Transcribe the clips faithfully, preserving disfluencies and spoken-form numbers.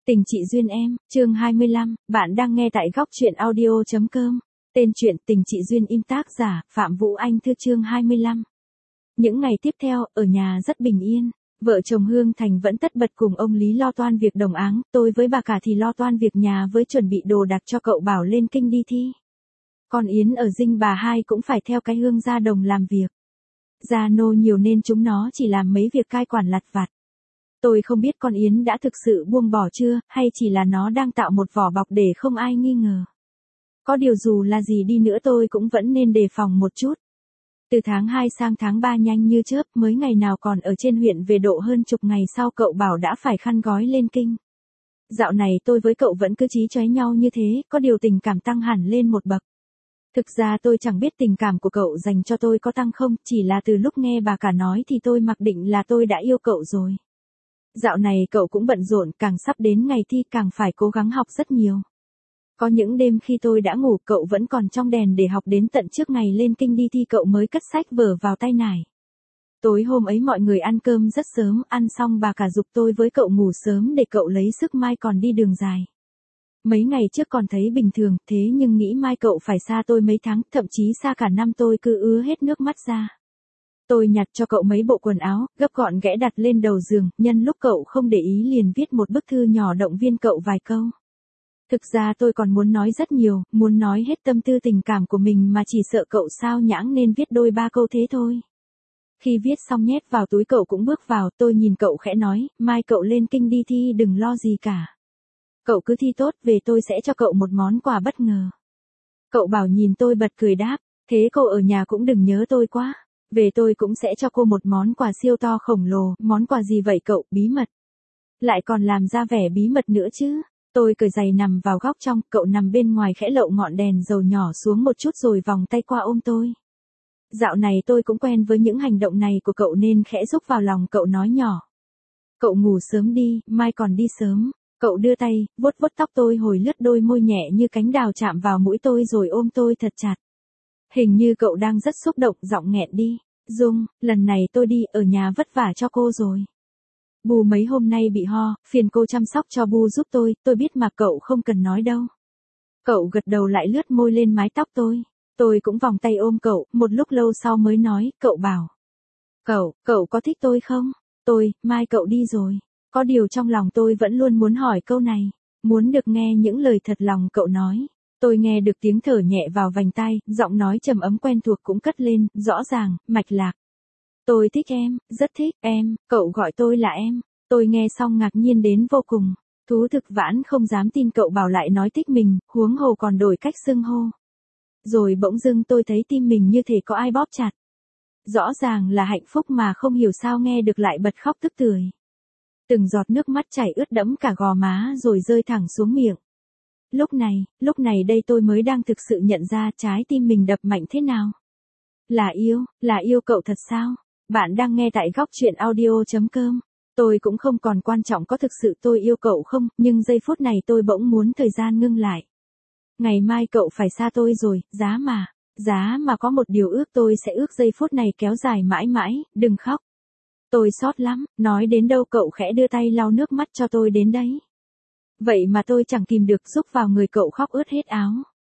Tình chị duyên em, chương hai mươi lăm, bạn đang nghe tại góc truyện audio chấm com. Tên truyện Tình chị duyên im, tác giả, Phạm Vũ Anh Thư, chương hai mươi lăm. Những ngày tiếp theo, ở nhà rất bình yên. Vợ chồng Hương Thành vẫn tất bật cùng ông Lý lo toan việc đồng áng, tôi với bà cả thì lo toan việc nhà với chuẩn bị đồ đạc cho cậu Bảo lên kinh đi thi. Còn Yến ở Dinh bà hai cũng phải theo cái Hương ra đồng làm việc. Gia nô nhiều nên chúng nó chỉ làm mấy việc cai quản lặt vặt. Tôi không biết con Yến đã thực sự buông bỏ chưa, hay chỉ là nó đang tạo một vỏ bọc để không ai nghi ngờ. Có điều dù là gì đi nữa tôi cũng vẫn nên đề phòng một chút. Từ tháng hai sang tháng ba nhanh như chớp, mới ngày nào còn ở trên huyện về độ hơn chục ngày sau cậu Bảo đã phải khăn gói lên kinh. Dạo này tôi với cậu vẫn cứ chí chóe nhau như thế, có điều tình cảm tăng hẳn lên một bậc. Thực ra tôi chẳng biết tình cảm của cậu dành cho tôi có tăng không, chỉ là từ lúc nghe bà cả nói thì tôi mặc định là tôi đã yêu cậu rồi. Dạo này cậu cũng bận rộn, càng sắp đến ngày thi càng phải cố gắng học rất nhiều. Có những đêm khi tôi đã ngủ cậu vẫn còn trong đèn để học đến tận trước ngày lên kinh đi thi cậu mới cất sách vở vào tay nải. Tối hôm ấy mọi người ăn cơm rất sớm, ăn xong bà cả giục tôi với cậu ngủ sớm để cậu lấy sức mai còn đi đường dài. Mấy ngày trước còn thấy bình thường, thế nhưng nghĩ mai cậu phải xa tôi mấy tháng, thậm chí xa cả năm tôi cứ ứa hết nước mắt ra. Tôi nhặt cho cậu mấy bộ quần áo, gấp gọn ghẽ đặt lên đầu giường, nhân lúc cậu không để ý liền viết một bức thư nhỏ động viên cậu vài câu. Thực ra tôi còn muốn nói rất nhiều, muốn nói hết tâm tư tình cảm của mình mà chỉ sợ cậu sao nhãng nên viết đôi ba câu thế thôi. Khi viết xong nhét vào túi cậu cũng bước vào, tôi nhìn cậu khẽ nói, mai cậu lên kinh đi thi đừng lo gì cả. Cậu cứ thi tốt về tôi sẽ cho cậu một món quà bất ngờ. Cậu Bảo nhìn tôi bật cười đáp, thế cô ở nhà cũng đừng nhớ tôi quá. Về tôi cũng sẽ cho cô một món quà siêu to khổng lồ, món quà gì vậy cậu, bí mật. Lại còn làm ra vẻ bí mật nữa chứ. Tôi cởi giày nằm vào góc trong, cậu nằm bên ngoài khẽ lậu ngọn đèn dầu nhỏ xuống một chút rồi vòng tay qua ôm tôi. Dạo này tôi cũng quen với những hành động này của cậu nên khẽ rúc vào lòng cậu nói nhỏ. Cậu ngủ sớm đi, mai còn đi sớm. Cậu đưa tay, vuốt vuốt tóc tôi hồi lướt đôi môi nhẹ như cánh đào chạm vào mũi tôi rồi ôm tôi thật chặt. Hình như cậu đang rất xúc động, giọng nghẹn đi. Dung, lần này tôi đi ở nhà vất vả cho cô rồi. Bu mấy hôm nay bị ho, phiền cô chăm sóc cho Bu giúp tôi, tôi biết mà cậu không cần nói đâu. Cậu gật đầu lại lướt môi lên mái tóc tôi. Tôi cũng vòng tay ôm cậu, một lúc lâu sau mới nói, cậu Bảo. Cậu, cậu có thích tôi không? Tôi, mai cậu đi rồi. Có điều trong lòng tôi vẫn luôn muốn hỏi câu này. Muốn được nghe những lời thật lòng cậu nói. Tôi nghe được tiếng thở nhẹ vào vành tai, giọng nói trầm ấm quen thuộc cũng cất lên, rõ ràng, mạch lạc. Tôi thích em, rất thích em, cậu gọi tôi là em. Tôi nghe xong ngạc nhiên đến vô cùng. Thú thực vãn không dám tin cậu Bảo lại nói thích mình, huống hồ còn đổi cách xưng hô. Rồi bỗng dưng tôi thấy tim mình như thể có ai bóp chặt. Rõ ràng là hạnh phúc mà không hiểu sao nghe được lại bật khóc tức tưởi. Từng giọt nước mắt chảy ướt đẫm cả gò má rồi rơi thẳng xuống miệng. Lúc này, lúc này đây tôi mới đang thực sự nhận ra trái tim mình đập mạnh thế nào. Là yêu, là yêu cậu thật sao? Bạn đang nghe tại góc truyện audio chấm com. Tôi cũng không còn quan trọng có thực sự tôi yêu cậu không, nhưng giây phút này tôi bỗng muốn thời gian ngưng lại. Ngày mai cậu phải xa tôi rồi, giá mà, giá mà có một điều ước tôi sẽ ước giây phút này kéo dài mãi mãi, đừng khóc. Tôi xót lắm, nói đến đâu cậu khẽ đưa tay lau nước mắt cho tôi đến đấy. Vậy mà tôi chẳng kìm được rúc vào người cậu khóc ướt hết áo.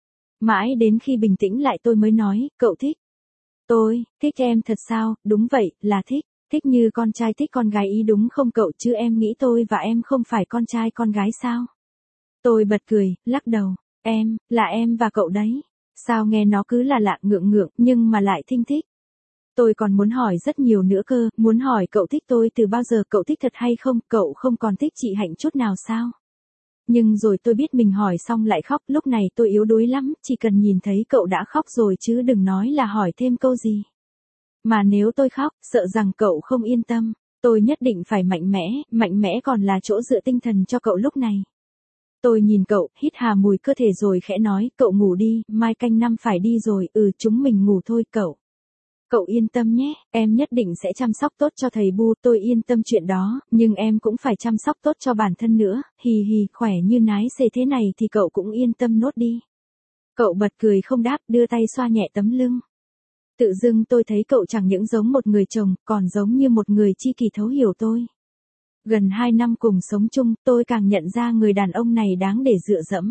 Mãi đến khi bình tĩnh lại tôi mới nói, cậu thích. Tôi, thích em thật sao, đúng vậy, là thích. Thích như con trai thích con gái ý đúng không cậu, chứ em nghĩ tôi và em không phải con trai con gái sao? Tôi bật cười, lắc đầu, em, là em và cậu đấy. Sao nghe nó cứ là lạ ngượng ngượng nhưng mà lại thinh thích. Tôi còn muốn hỏi rất nhiều nữa cơ, muốn hỏi cậu thích tôi từ bao giờ, cậu thích thật hay không, cậu không còn thích chị Hạnh chút nào sao? Nhưng rồi tôi biết mình hỏi xong lại khóc, lúc này tôi yếu đuối lắm, chỉ cần nhìn thấy cậu đã khóc rồi chứ đừng nói là hỏi thêm câu gì. Mà nếu tôi khóc, sợ rằng cậu không yên tâm, tôi nhất định phải mạnh mẽ, mạnh mẽ còn là chỗ dựa tinh thần cho cậu lúc này. Tôi nhìn cậu, hít hà mùi cơ thể rồi khẽ nói, cậu ngủ đi, mai canh năm phải đi rồi, ừ chúng mình ngủ thôi cậu. Cậu yên tâm nhé, em nhất định sẽ chăm sóc tốt cho thầy Bu, tôi yên tâm chuyện đó, nhưng em cũng phải chăm sóc tốt cho bản thân nữa, hì hì, khỏe như nái xề thế này thì cậu cũng yên tâm nốt đi. Cậu bật cười không đáp, đưa tay xoa nhẹ tấm lưng. Tự dưng tôi thấy cậu chẳng những giống một người chồng, còn giống như một người tri kỷ thấu hiểu tôi. Gần hai năm cùng sống chung, tôi càng nhận ra người đàn ông này đáng để dựa dẫm.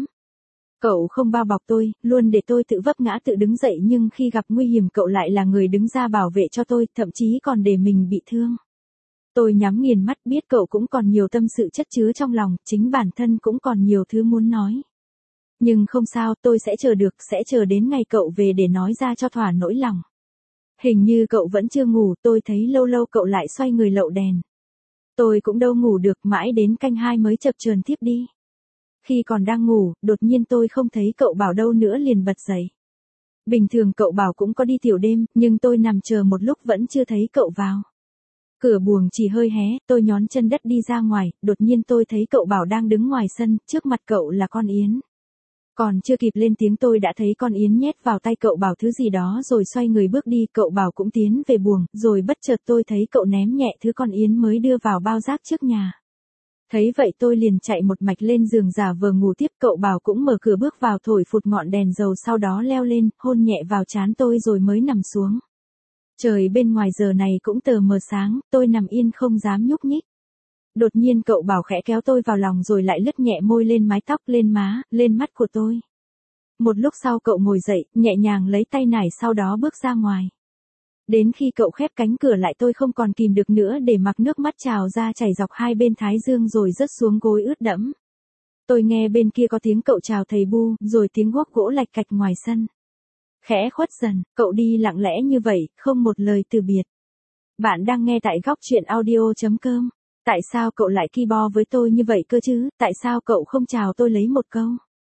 Cậu không bao bọc tôi, luôn để tôi tự vấp ngã tự đứng dậy, nhưng khi gặp nguy hiểm cậu lại là người đứng ra bảo vệ cho tôi, thậm chí còn để mình bị thương. Tôi nhắm nghiền mắt, biết cậu cũng còn nhiều tâm sự chất chứa trong lòng, chính bản thân cũng còn nhiều thứ muốn nói. Nhưng không sao, tôi sẽ chờ được, sẽ chờ đến ngày cậu về để nói ra cho thỏa nỗi lòng. Hình như cậu vẫn chưa ngủ, tôi thấy lâu lâu cậu lại xoay người lậu đèn. Tôi cũng đâu ngủ được, mãi đến canh hai mới chập chờn thiếp đi. Khi còn đang ngủ, đột nhiên tôi không thấy cậu Bảo đâu nữa liền bật dậy. Bình thường cậu Bảo cũng có đi tiểu đêm, nhưng tôi nằm chờ một lúc vẫn chưa thấy cậu vào. Cửa buồng chỉ hơi hé, tôi nhón chân đất đi ra ngoài, đột nhiên tôi thấy cậu Bảo đang đứng ngoài sân, trước mặt cậu là con Yến. Còn chưa kịp lên tiếng tôi đã thấy con Yến nhét vào tay cậu Bảo thứ gì đó rồi xoay người bước đi, cậu Bảo cũng tiến về buồng, rồi bất chợt tôi thấy cậu ném nhẹ thứ con Yến mới đưa vào bao rác trước nhà. Thấy vậy tôi liền chạy một mạch lên giường giả vờ ngủ tiếp, cậu Bảo cũng mở cửa bước vào thổi phụt ngọn đèn dầu, sau đó leo lên, hôn nhẹ vào trán tôi rồi mới nằm xuống. Trời bên ngoài giờ này cũng tờ mờ sáng, tôi nằm yên không dám nhúc nhích. Đột nhiên cậu Bảo khẽ kéo tôi vào lòng rồi lại lướt nhẹ môi lên mái tóc, lên má, lên mắt của tôi. Một lúc sau cậu ngồi dậy, nhẹ nhàng lấy tay nải sau đó bước ra ngoài. Đến khi cậu khép cánh cửa lại tôi không còn kìm được nữa để mặc nước mắt trào ra chảy dọc hai bên thái dương rồi rớt xuống gối ướt đẫm. Tôi nghe bên kia có tiếng cậu chào thầy Bu, rồi tiếng guốc gỗ lạch cạch ngoài sân. Khẽ khuất dần, cậu đi lặng lẽ như vậy, không một lời từ biệt. Bạn đang nghe tại góc truyện audio chấm com. Tại sao cậu lại ki bo với tôi như vậy cơ chứ, tại sao cậu không chào tôi lấy một câu?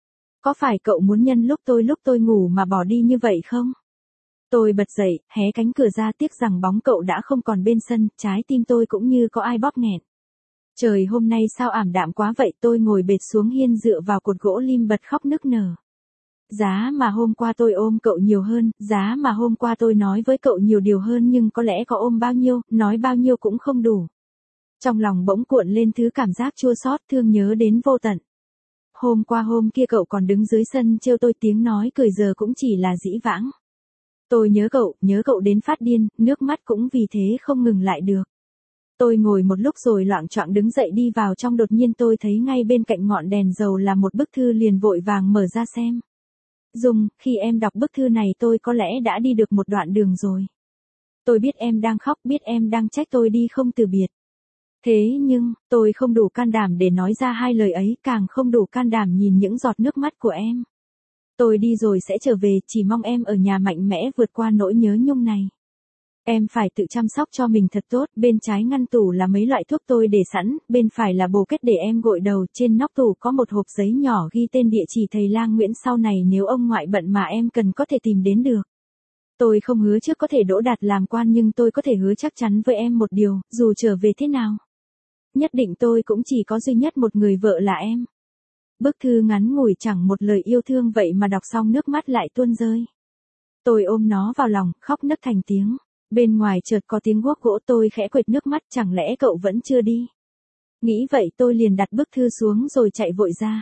Có phải cậu muốn nhân lúc tôi lúc tôi ngủ mà bỏ đi như vậy không? Tôi bật dậy, hé cánh cửa ra, tiếc rằng bóng cậu đã không còn bên sân, trái tim tôi cũng như có ai bóp nghẹn. Trời hôm nay sao ảm đạm quá vậy, tôi ngồi bệt xuống hiên dựa vào cột gỗ lim bật khóc nức nở. Giá mà hôm qua tôi ôm cậu nhiều hơn, giá mà hôm qua tôi nói với cậu nhiều điều hơn, nhưng có lẽ có ôm bao nhiêu, nói bao nhiêu cũng không đủ. Trong lòng bỗng cuộn lên thứ cảm giác chua xót, thương nhớ đến vô tận. Hôm qua hôm kia cậu còn đứng dưới sân trêu tôi, tiếng nói cười giờ cũng chỉ là dĩ vãng. Tôi nhớ cậu, nhớ cậu đến phát điên, nước mắt cũng vì thế không ngừng lại được. Tôi ngồi một lúc rồi loạng choạng đứng dậy đi vào trong, đột nhiên tôi thấy ngay bên cạnh ngọn đèn dầu là một bức thư, liền vội vàng mở ra xem. Dung, khi em đọc bức thư này tôi có lẽ đã đi được một đoạn đường rồi. Tôi biết em đang khóc, biết em đang trách tôi đi không từ biệt. Thế nhưng, tôi không đủ can đảm để nói ra hai lời ấy, càng không đủ can đảm nhìn những giọt nước mắt của em. Tôi đi rồi sẽ trở về, chỉ mong em ở nhà mạnh mẽ vượt qua nỗi nhớ nhung này. Em phải tự chăm sóc cho mình thật tốt, bên trái ngăn tủ là mấy loại thuốc tôi để sẵn, bên phải là bồ kết để em gội đầu, trên nóc tủ có một hộp giấy nhỏ ghi tên địa chỉ thầy lang Nguyễn, sau này nếu ông ngoại bận mà em cần có thể tìm đến được. Tôi không hứa trước có thể đỗ đạt làm quan, nhưng tôi có thể hứa chắc chắn với em một điều, dù trở về thế nào. Nhất định tôi cũng chỉ có duy nhất một người vợ là em. Bức thư ngắn ngủi chẳng một lời yêu thương vậy mà đọc xong nước mắt lại tuôn rơi. Tôi ôm nó vào lòng, khóc nấc thành tiếng. Bên ngoài chợt có tiếng guốc gỗ, tôi khẽ quệt nước mắt, chẳng lẽ cậu vẫn chưa đi? Nghĩ vậy tôi liền đặt bức thư xuống rồi chạy vội ra.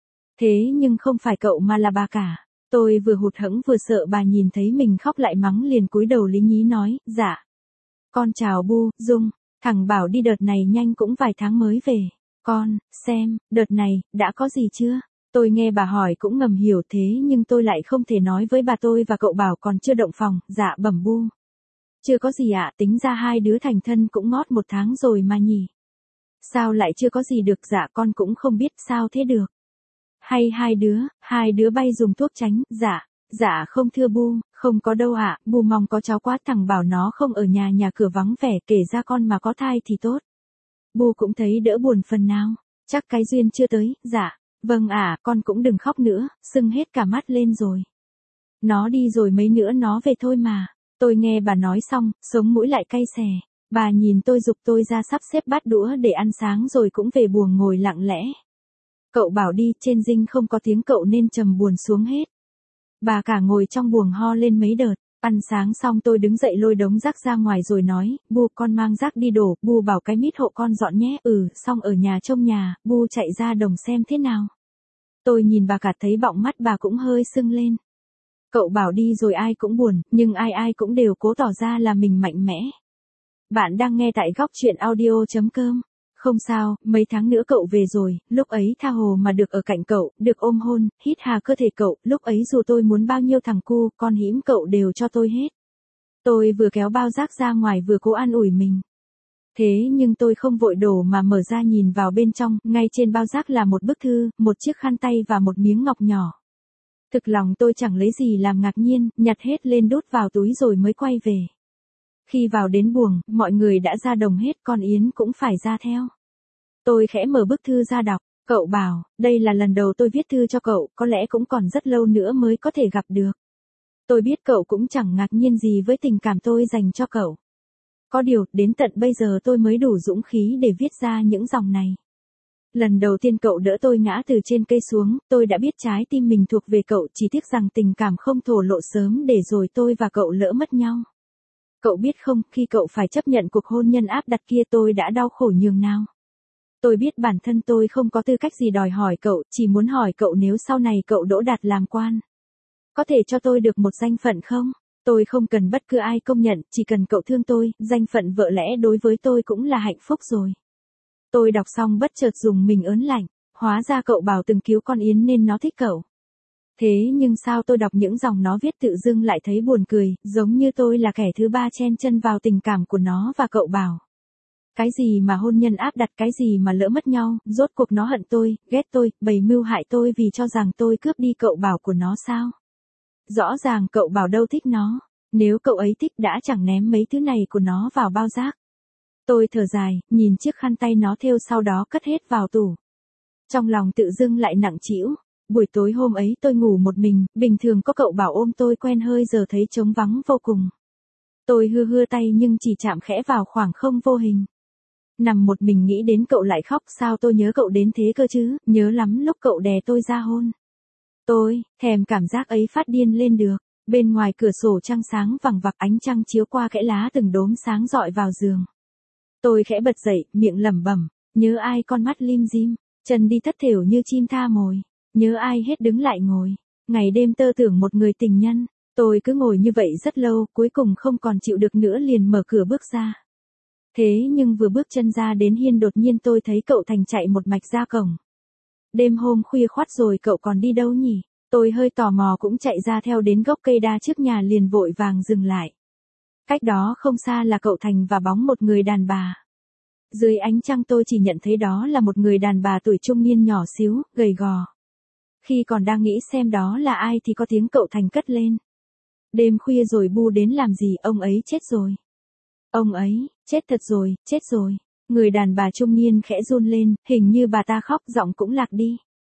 Thế nhưng không phải cậu mà là bà cả. Tôi vừa hụt hẫng vừa sợ bà nhìn thấy mình khóc lại mắng, liền cúi đầu lý nhí nói, dạ. Con chào Bu, Dung, thằng Bảo đi đợt này nhanh cũng vài tháng mới về. Con, xem, đợt này, đã có gì chưa? Tôi nghe bà hỏi cũng ngầm hiểu, thế nhưng tôi lại không thể nói với bà tôi và cậu Bảo còn chưa động phòng, dạ bẩm Bu. Chưa có gì ạ, tính ra hai đứa thành thân cũng ngót một tháng rồi mà nhỉ. Sao lại chưa có gì được, dạ con cũng không biết sao thế được. Hay hai đứa, hai đứa bay dùng thuốc tránh, dạ, dạ không thưa Bu, không có đâu ạ, Bu mong có cháu quá, thằng Bảo nó không ở nhà, nhà cửa vắng vẻ, kể ra con mà có thai thì tốt. Bu cũng thấy đỡ buồn phần nào, chắc cái duyên chưa tới, dạ, vâng ạ, con cũng đừng khóc nữa, sưng hết cả mắt lên rồi. Nó đi rồi mấy nữa nó về thôi mà. Tôi nghe bà nói xong, sống mũi lại cay xè. Bà nhìn tôi giục tôi ra sắp xếp bát đũa để ăn sáng rồi cũng về buồng ngồi lặng lẽ. Cậu Bảo đi, trên dinh không có tiếng cậu nên trầm buồn xuống hết. Bà cả ngồi trong buồng ho lên mấy đợt. Ăn sáng xong tôi đứng dậy lôi đống rác ra ngoài rồi nói, Bu con mang rác đi đổ, Bu bảo cái mít hộ con dọn nhé, ừ, xong ở nhà trông nhà, Bu chạy ra đồng xem thế nào. Tôi nhìn bà cả thấy bọng mắt bà cũng hơi sưng lên. Cậu Bảo đi rồi ai cũng buồn, nhưng ai ai cũng đều cố tỏ ra là mình mạnh mẽ. Bạn đang nghe tại góc truyện audio chấm com. Không sao, mấy tháng nữa cậu về rồi, lúc ấy tha hồ mà được ở cạnh cậu, được ôm hôn, hít hà cơ thể cậu, lúc ấy dù tôi muốn bao nhiêu thằng cu, con hím cậu đều cho tôi hết. Tôi vừa kéo bao rác ra ngoài vừa cố an ủi mình. Thế nhưng tôi không vội đổ mà mở ra nhìn vào bên trong, ngay trên bao rác là một bức thư, một chiếc khăn tay và một miếng ngọc nhỏ. Thực lòng tôi chẳng lấy gì làm ngạc nhiên, nhặt hết lên đút vào túi rồi mới quay về. Khi vào đến buồng, mọi người đã ra đồng hết, con Yến cũng phải ra theo. Tôi khẽ mở bức thư ra đọc, cậu bảo, đây là lần đầu tôi viết thư cho cậu, có lẽ cũng còn rất lâu nữa mới có thể gặp được. Tôi biết cậu cũng chẳng ngạc nhiên gì với tình cảm tôi dành cho cậu. Có điều, đến tận bây giờ tôi mới đủ dũng khí để viết ra những dòng này. Lần đầu tiên cậu đỡ tôi ngã từ trên cây xuống, tôi đã biết trái tim mình thuộc về cậu, chỉ tiếc rằng tình cảm không thổ lộ sớm để rồi tôi và cậu lỡ mất nhau. Cậu biết không, khi cậu phải chấp nhận cuộc hôn nhân áp đặt kia tôi đã đau khổ nhường nào. Tôi biết bản thân tôi không có tư cách gì đòi hỏi cậu, chỉ muốn hỏi cậu nếu sau này cậu đỗ đạt làm quan. Có thể cho tôi được một danh phận không? Tôi không cần bất cứ ai công nhận, chỉ cần cậu thương tôi, danh phận vợ lẽ đối với tôi cũng là hạnh phúc rồi. Tôi đọc xong bất chợt dùng mình ớn lạnh, hóa ra cậu bảo từng cứu con Yến nên nó thích cậu. Thế nhưng sao tôi đọc những dòng nó viết tự dưng lại thấy buồn cười, giống như tôi là kẻ thứ ba chen chân vào tình cảm của nó và cậu bảo. Cái gì mà hôn nhân áp đặt, cái gì mà lỡ mất nhau, rốt cuộc nó hận tôi, ghét tôi, bày mưu hại tôi vì cho rằng tôi cướp đi cậu bảo của nó sao? Rõ ràng cậu bảo đâu thích nó, nếu cậu ấy thích đã chẳng ném mấy thứ này của nó vào bao rác. Tôi thở dài, nhìn chiếc khăn tay nó thêu sau đó cất hết vào tủ. Trong lòng tự dưng lại nặng trĩu. Buổi tối hôm ấy tôi ngủ một mình, bình thường có cậu bảo ôm tôi quen hơi giờ thấy trống vắng vô cùng. Tôi hưa hưa tay nhưng chỉ chạm khẽ vào khoảng không vô hình. Nằm một mình nghĩ đến cậu lại khóc, sao tôi nhớ cậu đến thế cơ chứ, nhớ lắm lúc cậu đè tôi ra hôn. Tôi, thèm cảm giác ấy phát điên lên được. Bên ngoài cửa sổ trăng sáng vằng vặc, ánh trăng chiếu qua kẽ lá từng đốm sáng rọi vào giường. Tôi khẽ bật dậy, miệng lẩm bẩm, nhớ ai con mắt lim dim, chân đi thất thểu như chim tha mồi, nhớ ai hết đứng lại ngồi, ngày đêm tơ tưởng một người tình nhân. Tôi cứ ngồi như vậy rất lâu, cuối cùng không còn chịu được nữa liền mở cửa bước ra. Thế nhưng vừa bước chân ra đến hiên đột nhiên tôi thấy cậu Thành chạy một mạch ra cổng. Đêm hôm khuya khoắt rồi cậu còn đi đâu nhỉ? Tôi hơi tò mò cũng chạy ra theo đến gốc cây đa trước nhà liền vội vàng dừng lại. Cách đó không xa là cậu Thành và bóng một người đàn bà. Dưới ánh trăng tôi chỉ nhận thấy đó là một người đàn bà tuổi trung niên nhỏ xíu, gầy gò. Khi còn đang nghĩ xem đó là ai thì có tiếng cậu Thành cất lên. Đêm khuya rồi Bu đến làm gì, ông ấy chết rồi. Ông ấy, chết thật rồi, chết rồi. Người đàn bà trung niên khẽ run lên, hình như bà ta khóc, giọng cũng lạc đi.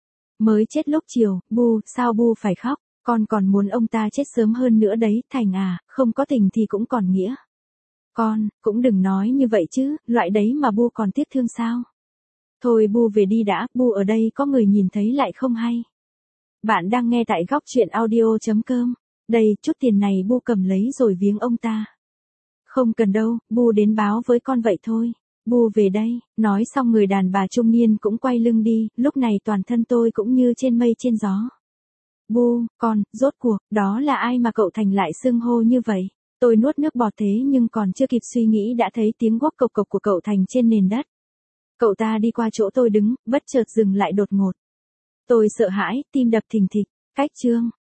Mới chết lúc chiều, Bu, sao Bu phải khóc, con còn muốn ông ta chết sớm hơn nữa đấy, Thành à, không có tình thì cũng còn nghĩa. Con, cũng đừng nói như vậy chứ, loại đấy mà Bu còn tiếc thương sao. Thôi Bu về đi đã, Bu ở đây có người nhìn thấy lại không hay. Bạn đang nghe tại góc truyện audio.com. Đây, chút tiền này Bu cầm lấy rồi viếng ông ta. Không cần đâu, Bu đến báo với con vậy thôi. Bu về đây, nói xong người đàn bà trung niên cũng quay lưng đi, lúc này toàn thân tôi cũng như trên mây trên gió. Bu, con, rốt cuộc, đó là ai mà cậu Thành lại xưng hô như vậy? Tôi nuốt nước bọt thế nhưng còn chưa kịp suy nghĩ đã thấy tiếng guốc cộc cộc của cậu Thành trên nền đất. Cậu ta đi qua chỗ tôi đứng, bất chợt dừng lại đột ngột. Tôi sợ hãi, tim đập thình thịch, cách chương.